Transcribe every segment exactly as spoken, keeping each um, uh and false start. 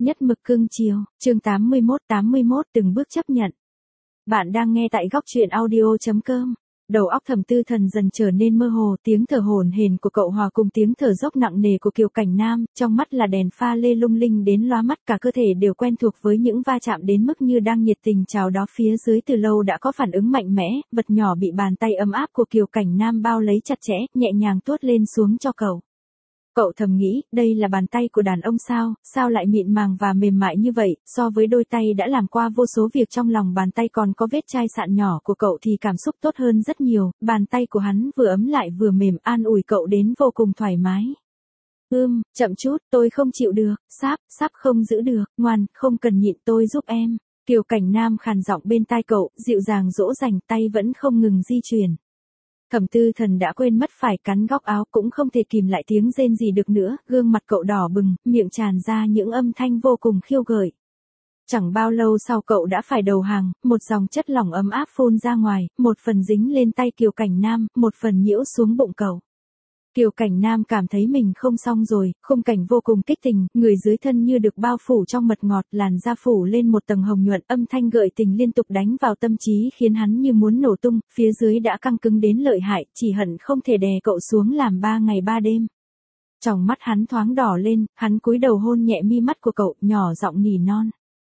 Nhất mực cưng chiều, chương tám mươi mốt tám mươi mốt từng bước chấp nhận. Bạn đang nghe tại góc truyện audio.com. Đầu óc Thẩm Tư Thần dần trở nên mơ hồ, tiếng thở hổn hển của cậu hòa cùng tiếng thở dốc nặng nề của Kiều Cảnh Nam, trong mắt là đèn pha lê lung linh đến lóa mắt, cả cơ thể đều quen thuộc với những va chạm đến mức như đang nhiệt tình chào đó. Phía dưới từ lâu đã có phản ứng mạnh mẽ, vật nhỏ bị bàn tay ấm áp của Kiều Cảnh Nam bao lấy chặt chẽ, nhẹ nhàng tuốt lên xuống cho cậu. Cậu thầm nghĩ, đây là bàn tay của đàn ông sao, sao lại mịn màng và mềm mại như vậy, so với đôi tay đã làm qua vô số việc trong lòng bàn tay còn có vết chai sạn nhỏ của cậu thì cảm xúc tốt hơn rất nhiều, bàn tay của hắn vừa ấm lại vừa mềm, an ủi cậu đến vô cùng thoải mái. Ưm, chậm chút, tôi không chịu được, sáp, sắp không giữ được, ngoan, không cần nhịn, tôi giúp em. Kiều Cảnh Nam khàn giọng bên tai cậu, dịu dàng dỗ dành, tay vẫn không ngừng di chuyển. Thẩm Tư Thần đã quên mất phải cắn góc áo, cũng không thể kìm lại tiếng rên gì được nữa, gương mặt cậu đỏ bừng, miệng tràn ra những âm thanh vô cùng khiêu gợi. Chẳng bao lâu sau cậu đã phải đầu hàng, một dòng chất lỏng ấm áp phun ra ngoài, một phần dính lên tay Kiều Cảnh Nam, một phần nhiễu xuống bụng cậu. Kiều Cảnh Nam cảm thấy mình không xong rồi, khung cảnh vô cùng kích tình, người dưới thân như được bao phủ trong mật ngọt, làn da phủ lên một tầng hồng nhuận, âm thanh gợi tình liên tục đánh vào tâm trí khiến hắn như muốn nổ tung, phía dưới đã căng cứng đến lợi hại, chỉ hận không thể đè cậu xuống làm ba ngày ba đêm. Tròng mắt hắn thoáng đỏ lên, hắn cúi đầu hôn nhẹ mi mắt của cậu, nhỏ giọng nỉ non.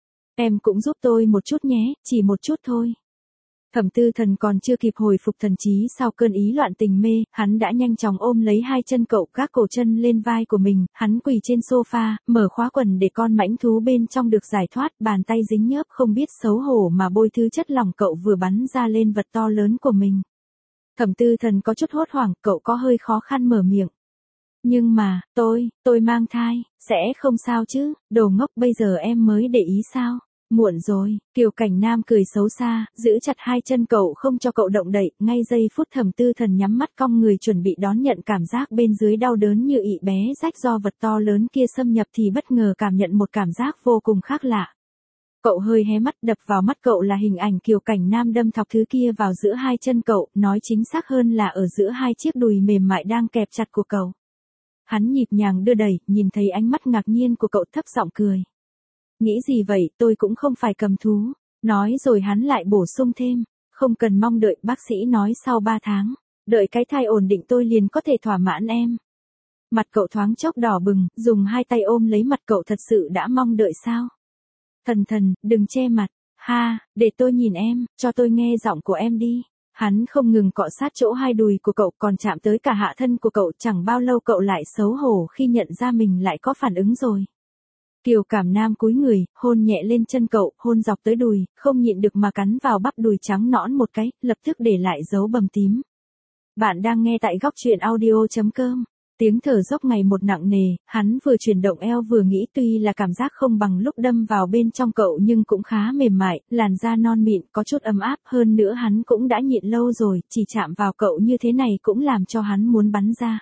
Em cũng giúp tôi một chút nhé, chỉ một chút thôi. Thẩm Tư Thần còn chưa kịp hồi phục thần trí sau cơn ý loạn tình mê, hắn đã nhanh chóng ôm lấy hai chân cậu, gác cổ chân lên vai của mình, hắn quỳ trên sofa, mở khóa quần để con mãnh thú bên trong được giải thoát, bàn tay dính nhớp không biết xấu hổ mà bôi thứ chất lỏng cậu vừa bắn ra lên vật to lớn của mình. Thẩm Tư Thần có chút hốt hoảng, cậu có hơi khó khăn mở miệng. Nhưng mà, tôi, tôi mang thai, sẽ không sao chứ, đồ ngốc, bây giờ em mới để ý sao? Muộn rồi, Kiều Cảnh Nam cười xấu xa, giữ chặt hai chân cậu không cho cậu động đậy, ngay giây phút Thẩm Tư Thần nhắm mắt cong người chuẩn bị đón nhận cảm giác bên dưới đau đớn như ị bé rách do vật to lớn kia xâm nhập thì bất ngờ cảm nhận một cảm giác vô cùng khác lạ. Cậu hơi hé mắt, đập vào mắt cậu là hình ảnh Kiều Cảnh Nam đâm thọc thứ kia vào giữa hai chân cậu, nói chính xác hơn là ở giữa hai chiếc đùi mềm mại đang kẹp chặt của cậu. Hắn nhịp nhàng đưa đẩy, nhìn thấy ánh mắt ngạc nhiên của cậu thấp giọng cười. Nghĩ gì vậy, tôi cũng không phải cầm thú. Nói rồi hắn lại bổ sung thêm. Không cần mong đợi, bác sĩ nói sau ba tháng. Đợi cái thai ổn định tôi liền có thể thỏa mãn em. Mặt cậu thoáng chốc đỏ bừng, dùng hai tay ôm lấy mặt cậu, thật sự đã mong đợi sao? Thần thần, đừng che mặt. Ha, để tôi nhìn em, cho tôi nghe giọng của em đi. Hắn không ngừng cọ sát chỗ hai đùi của cậu, còn chạm tới cả hạ thân của cậu, chẳng bao lâu cậu lại xấu hổ khi nhận ra mình lại có phản ứng rồi. Kiều Cảnh Nam cúi người, hôn nhẹ lên chân cậu, hôn dọc tới đùi, không nhịn được mà cắn vào bắp đùi trắng nõn một cái, lập tức để lại dấu bầm tím. Bạn đang nghe tại góc truyện audio.com. Tiếng thở dốc ngày một nặng nề, hắn vừa chuyển động eo vừa nghĩ, tuy là cảm giác không bằng lúc đâm vào bên trong cậu nhưng cũng khá mềm mại, làn da non mịn, có chút ấm áp, hơn nữa hắn cũng đã nhịn lâu rồi, chỉ chạm vào cậu như thế này cũng làm cho hắn muốn bắn ra.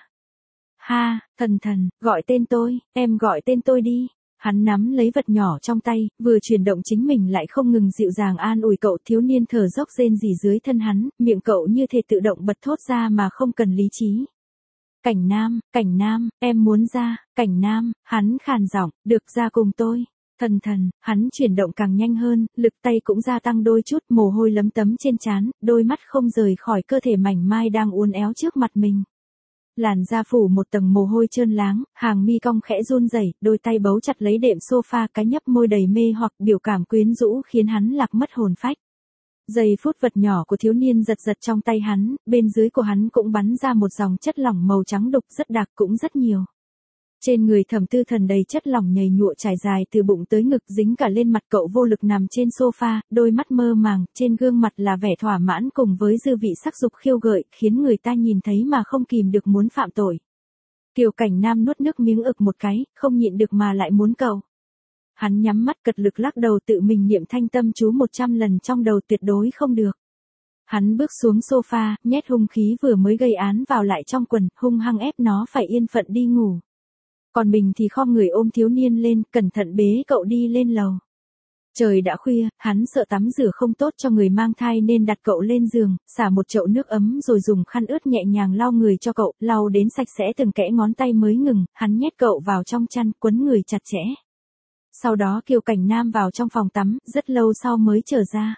Ha, thần thần, gọi tên tôi, em gọi tên tôi đi. Hắn nắm lấy vật nhỏ trong tay, vừa chuyển động chính mình lại không ngừng dịu dàng an ủi cậu. Thiếu niên thở dốc rên rỉ dưới thân hắn, miệng cậu như thể tự động bật thốt ra mà không cần lý trí. Cảnh Nam, Cảnh Nam, em muốn ra, Cảnh Nam, hắn khàn giọng, được ra cùng tôi. Thần thần, hắn chuyển động càng nhanh hơn, lực tay cũng gia tăng đôi chút, mồ hôi lấm tấm trên trán, đôi mắt không rời khỏi cơ thể mảnh mai đang uốn éo trước mặt mình. Làn da phủ một tầng mồ hôi trơn láng, hàng mi cong khẽ run rẩy, đôi tay bấu chặt lấy đệm sofa, cái nhấp môi đầy mê hoặc, biểu cảm quyến rũ khiến hắn lạc mất hồn phách. Giây phút vật nhỏ của thiếu niên giật giật trong tay hắn, bên dưới của hắn cũng bắn ra một dòng chất lỏng màu trắng đục rất đặc, cũng rất nhiều. Trên người Thẩm Tư Thần đầy chất lỏng nhầy nhụa trải dài từ bụng tới ngực, dính cả lên mặt cậu, vô lực nằm trên sofa, đôi mắt mơ màng, trên gương mặt là vẻ thỏa mãn cùng với dư vị sắc dục khiêu gợi, khiến người ta nhìn thấy mà không kìm được muốn phạm tội. Kiều Cảnh Nam nuốt nước miếng ực một cái, không nhịn được mà lại muốn cầu. Hắn nhắm mắt cật lực lắc đầu, tự mình niệm thanh tâm chú một trăm lần trong đầu, tuyệt đối không được. Hắn bước xuống sofa, nhét hung khí vừa mới gây án vào lại trong quần, hung hăng ép nó phải yên phận đi ngủ. Còn mình thì khom người ôm thiếu niên lên, cẩn thận bế cậu đi lên lầu. Trời đã khuya, hắn sợ tắm rửa không tốt cho người mang thai nên đặt cậu lên giường, xả một chậu nước ấm rồi dùng khăn ướt nhẹ nhàng lau người cho cậu, lau đến sạch sẽ từng kẽ ngón tay mới ngừng, hắn nhét cậu vào trong chăn, quấn người chặt chẽ. Sau đó Kiều Cảnh Nam vào trong phòng tắm, rất lâu sau mới trở ra.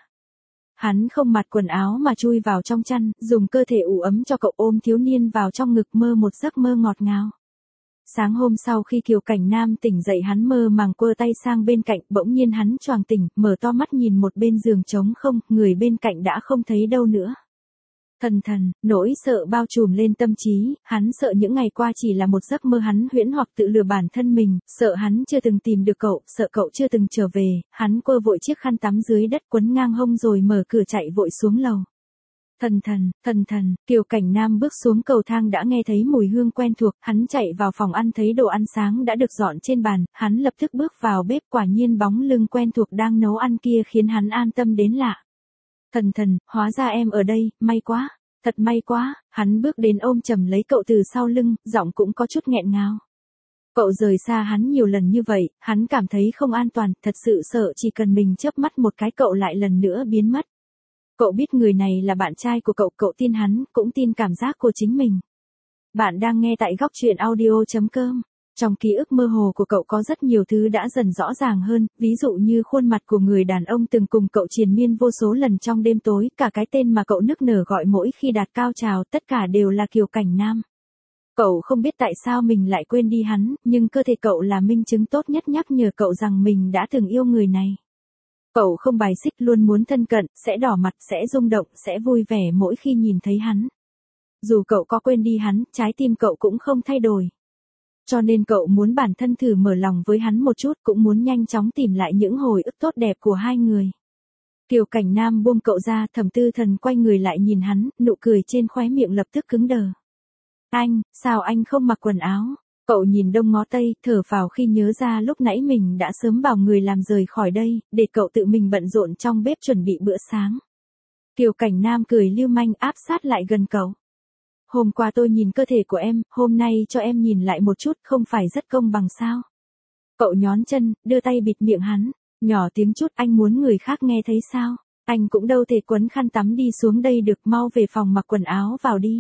Hắn không mặc quần áo mà chui vào trong chăn, dùng cơ thể ủ ấm cho cậu, ôm thiếu niên vào trong ngực mơ một giấc mơ ngọt ngào. Sáng hôm sau khi Kiều Cảnh Nam tỉnh dậy hắn mơ màng quơ tay sang bên cạnh, bỗng nhiên hắn choàng tỉnh, mở to mắt nhìn một bên giường trống không, người bên cạnh đã không thấy đâu nữa. Thần thần, nỗi sợ bao trùm lên tâm trí, hắn sợ những ngày qua chỉ là một giấc mơ hắn huyễn hoặc tự lừa bản thân mình, sợ hắn chưa từng tìm được cậu, sợ cậu chưa từng trở về, hắn quơ vội chiếc khăn tắm dưới đất quấn ngang hông rồi mở cửa chạy vội xuống lầu. Thần thần, thần thần, Kiều Cảnh Nam bước xuống cầu thang đã nghe thấy mùi hương quen thuộc, hắn chạy vào phòng ăn thấy đồ ăn sáng đã được dọn trên bàn, hắn lập tức bước vào bếp, quả nhiên bóng lưng quen thuộc đang nấu ăn kia khiến hắn an tâm đến lạ. Thần thần, hóa ra em ở đây, may quá, thật may quá, hắn bước đến ôm chầm lấy cậu từ sau lưng, giọng cũng có chút nghẹn ngào. Cậu rời xa hắn nhiều lần như vậy, hắn cảm thấy không an toàn, thật sự sợ chỉ cần mình chớp mắt một cái cậu lại lần nữa biến mất. Cậu biết người này là bạn trai của cậu, cậu tin hắn, cũng tin cảm giác của chính mình. Bạn đang nghe tại góc truyện audio chấm com. Trong ký ức mơ hồ của cậu có rất nhiều thứ đã dần rõ ràng hơn, ví dụ như khuôn mặt của người đàn ông từng cùng cậu triền miên vô số lần trong đêm tối, cả cái tên mà cậu nức nở gọi mỗi khi đạt cao trào, tất cả đều là Kiều Cảnh Nam. Cậu không biết tại sao mình lại quên đi hắn, nhưng cơ thể cậu là minh chứng tốt nhất nhắc nhở cậu rằng mình đã từng yêu người này. Cậu không bài xích, luôn muốn thân cận, sẽ đỏ mặt, sẽ rung động, sẽ vui vẻ mỗi khi nhìn thấy hắn. Dù cậu có quên đi hắn, trái tim cậu cũng không thay đổi. Cho nên cậu muốn bản thân thử mở lòng với hắn một chút, cũng muốn nhanh chóng tìm lại những hồi ức tốt đẹp của hai người. Kiều Cảnh Nam buông cậu ra, Thẩm Tư Thần quay người lại nhìn hắn, nụ cười trên khóe miệng lập tức cứng đờ. Anh, sao anh không mặc quần áo? Cậu nhìn đông ngó tây, thở phào khi nhớ ra lúc nãy mình đã sớm bảo người làm rời khỏi đây, để cậu tự mình bận rộn trong bếp chuẩn bị bữa sáng. Kiều Cảnh Nam cười lưu manh áp sát lại gần cậu. Hôm qua tôi nhìn cơ thể của em, hôm nay cho em nhìn lại một chút, không phải rất công bằng sao? Cậu nhón chân, đưa tay bịt miệng hắn, nhỏ tiếng chút, anh muốn người khác nghe thấy sao? Anh cũng đâu thể quấn khăn tắm đi xuống đây được, mau về phòng mặc quần áo vào đi.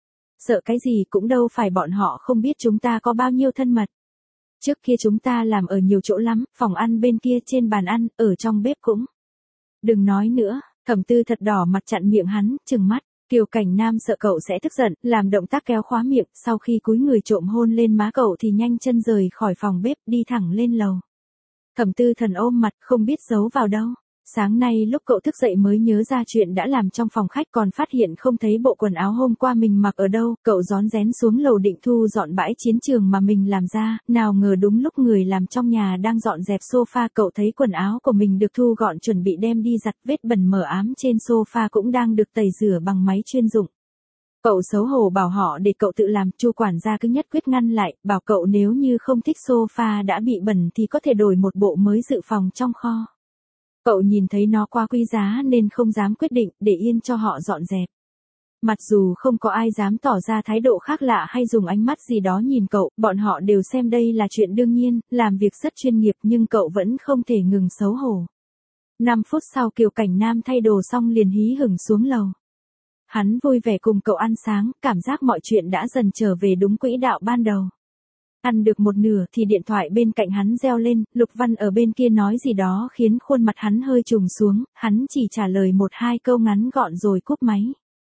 Sợ cái gì, cũng đâu phải bọn họ không biết chúng ta có bao nhiêu thân mật. Trước kia chúng ta làm ở nhiều chỗ lắm, phòng ăn bên kia, trên bàn ăn, ở trong bếp cũng. Đừng nói nữa, Thẩm Tư thật đỏ mặt chặn miệng hắn, trừng mắt. Kiều Cảnh Nam sợ cậu sẽ tức giận, làm động tác kéo khóa miệng, sau khi cúi người trộm hôn lên má cậu thì nhanh chân rời khỏi phòng bếp, đi thẳng lên lầu. Thẩm Tư Thần ôm mặt, không biết giấu vào đâu. Sáng nay lúc cậu thức dậy mới nhớ ra chuyện đã làm trong phòng khách, còn phát hiện không thấy bộ quần áo hôm qua mình mặc ở đâu, cậu rón rén xuống lầu định thu dọn bãi chiến trường mà mình làm ra, nào ngờ đúng lúc người làm trong nhà đang dọn dẹp sofa, cậu thấy quần áo của mình được thu gọn chuẩn bị đem đi giặt, vết bẩn mờ ám trên sofa cũng đang được tẩy rửa bằng máy chuyên dụng. Cậu xấu hổ bảo họ để cậu tự làm, Chu quản gia cứ nhất quyết ngăn lại, bảo cậu nếu như không thích sofa đã bị bẩn thì có thể đổi một bộ mới dự phòng trong kho. Cậu nhìn thấy nó quá quý giá nên không dám quyết định, để yên cho họ dọn dẹp. Mặc dù không có ai dám tỏ ra thái độ khác lạ hay dùng ánh mắt gì đó nhìn cậu, bọn họ đều xem đây là chuyện đương nhiên, làm việc rất chuyên nghiệp, nhưng cậu vẫn không thể ngừng xấu hổ. năm phút sau Kiều Cảnh Nam thay đồ xong liền hí hửng xuống lầu. Hắn vui vẻ cùng cậu ăn sáng, cảm giác mọi chuyện đã dần trở về đúng quỹ đạo ban đầu. Ăn được một nửa thì điện thoại bên cạnh hắn reo lên, Lục Văn ở bên kia nói gì đó khiến khuôn mặt hắn hơi trùng xuống, hắn chỉ trả lời một hai câu ngắn gọn rồi cúp máy.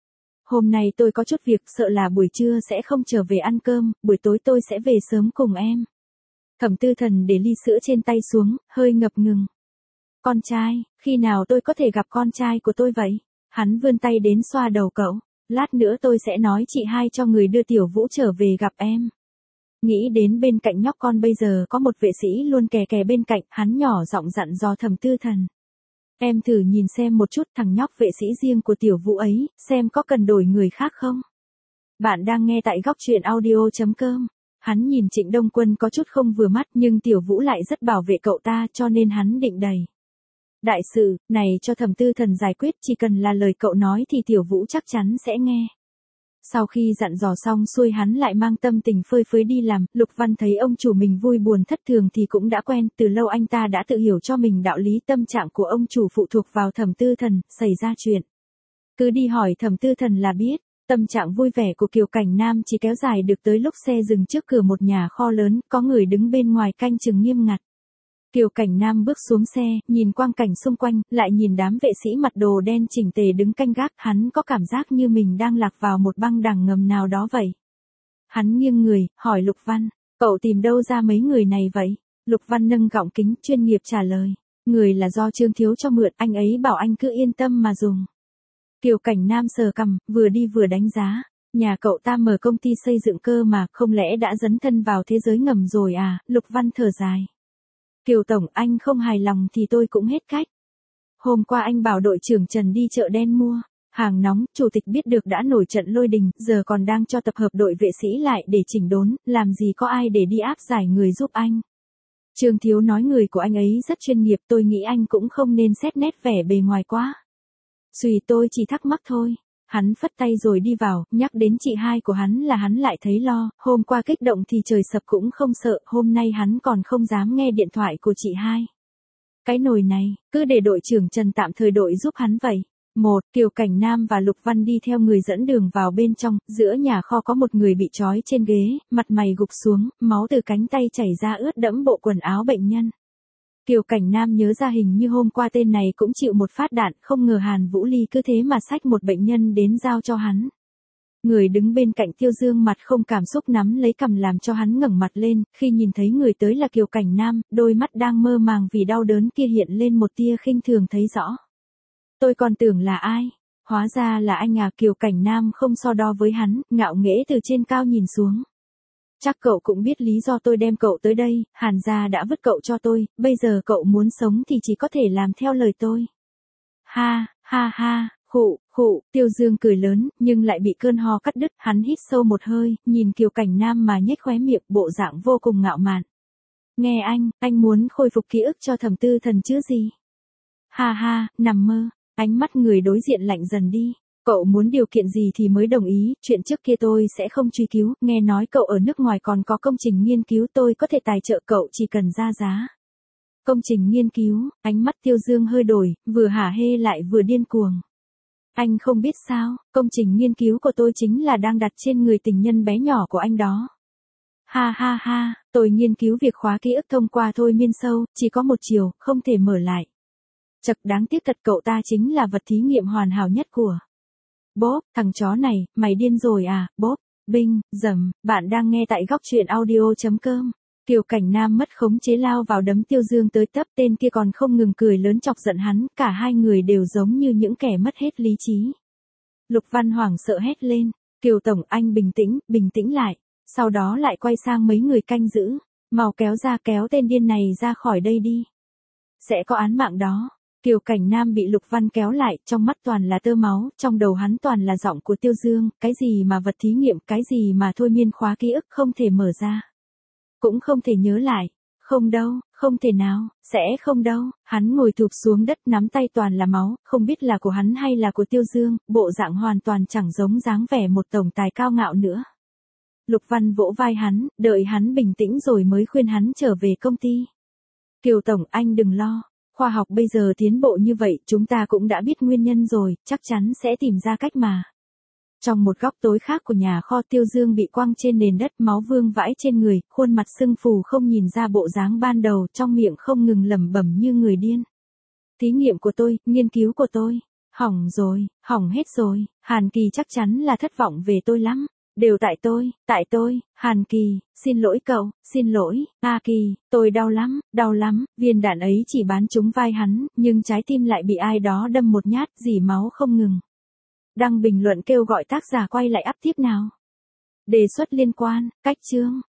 Hôm nay tôi có chút việc, sợ là buổi trưa sẽ không trở về ăn cơm, buổi tối tôi sẽ về sớm cùng em. Thẩm Tư Thần để ly sữa trên tay xuống, hơi ngập ngừng. Con trai, khi nào tôi có thể gặp con trai của tôi vậy? Hắn vươn tay đến xoa đầu cậu, lát nữa tôi sẽ nói chị hai cho người đưa Tiểu Vũ trở về gặp em. Nghĩ đến bên cạnh nhóc con bây giờ có một vệ sĩ luôn kè kè bên cạnh, hắn nhỏ giọng dặn dò Thẩm Tư Thần. Em thử nhìn xem một chút thằng nhóc vệ sĩ riêng của Tiểu Vũ ấy, xem có cần đổi người khác không? Bạn đang nghe tại góc truyện audio chấm com. Hắn nhìn Trịnh Đông Quân có chút không vừa mắt, nhưng Tiểu Vũ lại rất bảo vệ cậu ta, cho nên hắn định đẩy. Đại sự, này cho Thẩm Tư Thần giải quyết, chỉ cần là lời cậu nói thì Tiểu Vũ chắc chắn sẽ nghe. Sau khi dặn dò xong xuôi hắn lại mang tâm tình phơi phới đi làm, Lục Văn thấy ông chủ mình vui buồn thất thường thì cũng đã quen, từ lâu anh ta đã tự hiểu cho mình đạo lý, tâm trạng của ông chủ phụ thuộc vào Thẩm Tư Thần, xảy ra chuyện. Cứ đi hỏi Thẩm Tư Thần là biết, tâm trạng vui vẻ của Kiều Cảnh Nam chỉ kéo dài được tới lúc xe dừng trước cửa một nhà kho lớn, có người đứng bên ngoài canh chừng nghiêm ngặt. Kiều Cảnh Nam bước xuống xe, nhìn quang cảnh xung quanh, lại nhìn đám vệ sĩ mặc đồ đen chỉnh tề đứng canh gác, hắn có cảm giác như mình đang lạc vào một băng đằng ngầm nào đó vậy. Hắn nghiêng người, hỏi Lục Văn, cậu tìm đâu ra mấy người này vậy? Lục Văn nâng gọng kính, chuyên nghiệp trả lời, người là do Trương Thiếu cho mượn, anh ấy bảo anh cứ yên tâm mà dùng. Kiều Cảnh Nam sờ cằm, vừa đi vừa đánh giá, nhà cậu ta mở công ty xây dựng cơ mà, không lẽ đã dấn thân vào thế giới ngầm rồi à? Lục Văn thở dài. Kiều Tổng, anh không hài lòng thì tôi cũng hết cách. Hôm qua anh bảo đội trưởng Trần đi chợ đen mua hàng nóng, chủ tịch biết được đã nổi trận lôi đình, giờ còn đang cho tập hợp đội vệ sĩ lại để chỉnh đốn, làm gì có ai để đi áp giải người giúp anh. Trương Thiếu nói người của anh ấy rất chuyên nghiệp, tôi nghĩ anh cũng không nên xét nét vẻ bề ngoài quá. Duy tôi chỉ thắc mắc thôi. Hắn phất tay rồi đi vào, nhắc đến chị hai của hắn là hắn lại thấy lo, hôm qua kích động thì trời sập cũng không sợ, hôm nay hắn còn không dám nghe điện thoại của chị hai. Cái nồi này, cứ để đội trưởng Trần tạm thời đội giúp hắn vậy. Một, Kiều Cảnh Nam và Lục Văn đi theo người dẫn đường vào bên trong, giữa nhà kho có một người bị trói trên ghế, mặt mày gục xuống, máu từ cánh tay chảy ra ướt đẫm bộ quần áo bệnh nhân. Kiều Cảnh Nam nhớ ra hình như hôm qua tên này cũng chịu một phát đạn, không ngờ Hàn Vũ Ly cứ thế mà xách một bệnh nhân đến giao cho hắn. Người đứng bên cạnh Tiêu Dương mặt không cảm xúc nắm lấy cằm làm cho hắn ngẩng mặt lên, khi nhìn thấy người tới là Kiều Cảnh Nam, đôi mắt đang mơ màng vì đau đớn kia hiện lên một tia khinh thường thấy rõ. Tôi còn tưởng là ai? Hóa ra là anh à. Kiều Cảnh Nam không so đo với hắn, ngạo nghễ từ trên cao nhìn xuống. Chắc cậu cũng biết lý do tôi đem cậu tới đây, Hàn gia đã vứt cậu cho tôi, bây giờ cậu muốn sống thì chỉ có thể làm theo lời tôi. Ha, ha ha, khụ, khụ, Tiêu Dương cười lớn, nhưng lại bị cơn ho cắt đứt, hắn hít sâu một hơi, nhìn Kiều Cảnh Nam mà nhếch khóe miệng, bộ dạng vô cùng ngạo mạn. Nghe anh, anh muốn khôi phục ký ức cho Thẩm Tư Thần chứ gì? Ha ha, nằm mơ, ánh mắt người đối diện lạnh dần đi. Cậu muốn điều kiện gì thì mới đồng ý, chuyện trước kia tôi sẽ không truy cứu, nghe nói cậu ở nước ngoài còn có công trình nghiên cứu, tôi có thể tài trợ cậu chỉ cần ra giá. Công trình nghiên cứu, ánh mắt Tiêu Dương hơi đổi, vừa hả hê lại vừa điên cuồng. Anh không biết sao, công trình nghiên cứu của tôi chính là đang đặt trên người tình nhân bé nhỏ của anh đó. Ha ha ha, tôi nghiên cứu việc khóa ký ức thông qua thôi miên sâu, chỉ có một chiều, không thể mở lại. Chật, đáng tiếc thật, cậu ta chính là vật thí nghiệm hoàn hảo nhất của. Bốp, thằng chó này, mày điên rồi à? Bốp, binh, dầm, bạn đang nghe tại góc truyện audio chấm com. Kiều Cảnh Nam mất khống chế lao vào đấm Tiêu Dương tới tấp, tên kia còn không ngừng cười lớn chọc giận hắn, cả hai người đều giống như những kẻ mất hết lý trí. Lục Văn hoảng sợ hét lên, Kiều Tổng, anh bình tĩnh, bình tĩnh lại, sau đó lại quay sang mấy người canh giữ, mau kéo ra, kéo tên điên này ra khỏi đây đi. Sẽ có án mạng đó. Kiều Cảnh Nam bị Lục Văn kéo lại, trong mắt toàn là tơ máu, trong đầu hắn toàn là giọng của Tiêu Dương, cái gì mà vật thí nghiệm, cái gì mà thôi miên khóa ký ức không thể mở ra. Cũng không thể nhớ lại, không đâu, không thể nào, sẽ không đâu, hắn ngồi thụp xuống đất nắm tay toàn là máu, không biết là của hắn hay là của Tiêu Dương, bộ dạng hoàn toàn chẳng giống dáng vẻ một tổng tài cao ngạo nữa. Lục Văn vỗ vai hắn, đợi hắn bình tĩnh rồi mới khuyên hắn trở về công ty. Kiều Tổng, anh đừng lo. Khoa học bây giờ tiến bộ như vậy, chúng ta cũng đã biết nguyên nhân rồi, chắc chắn sẽ tìm ra cách mà. Trong một góc tối khác của nhà kho, Tiêu Dương bị quăng trên nền đất, máu vương vãi trên người, khuôn mặt sưng phù không nhìn ra bộ dáng ban đầu, trong miệng không ngừng lẩm bẩm như người điên. Thí nghiệm của tôi, nghiên cứu của tôi, hỏng rồi, hỏng hết rồi, Hàn Kỳ chắc chắn là thất vọng về tôi lắm. Đều tại tôi, tại tôi, Hàn Kỳ, xin lỗi cậu, xin lỗi, A Kỳ, tôi đau lắm, đau lắm, viên đạn ấy chỉ bắn trúng vai hắn, nhưng trái tim lại bị ai đó đâm một nhát, rỉ máu không ngừng. Đăng bình luận kêu gọi tác giả quay lại up tiếp nào. Đề xuất liên quan, cách chương.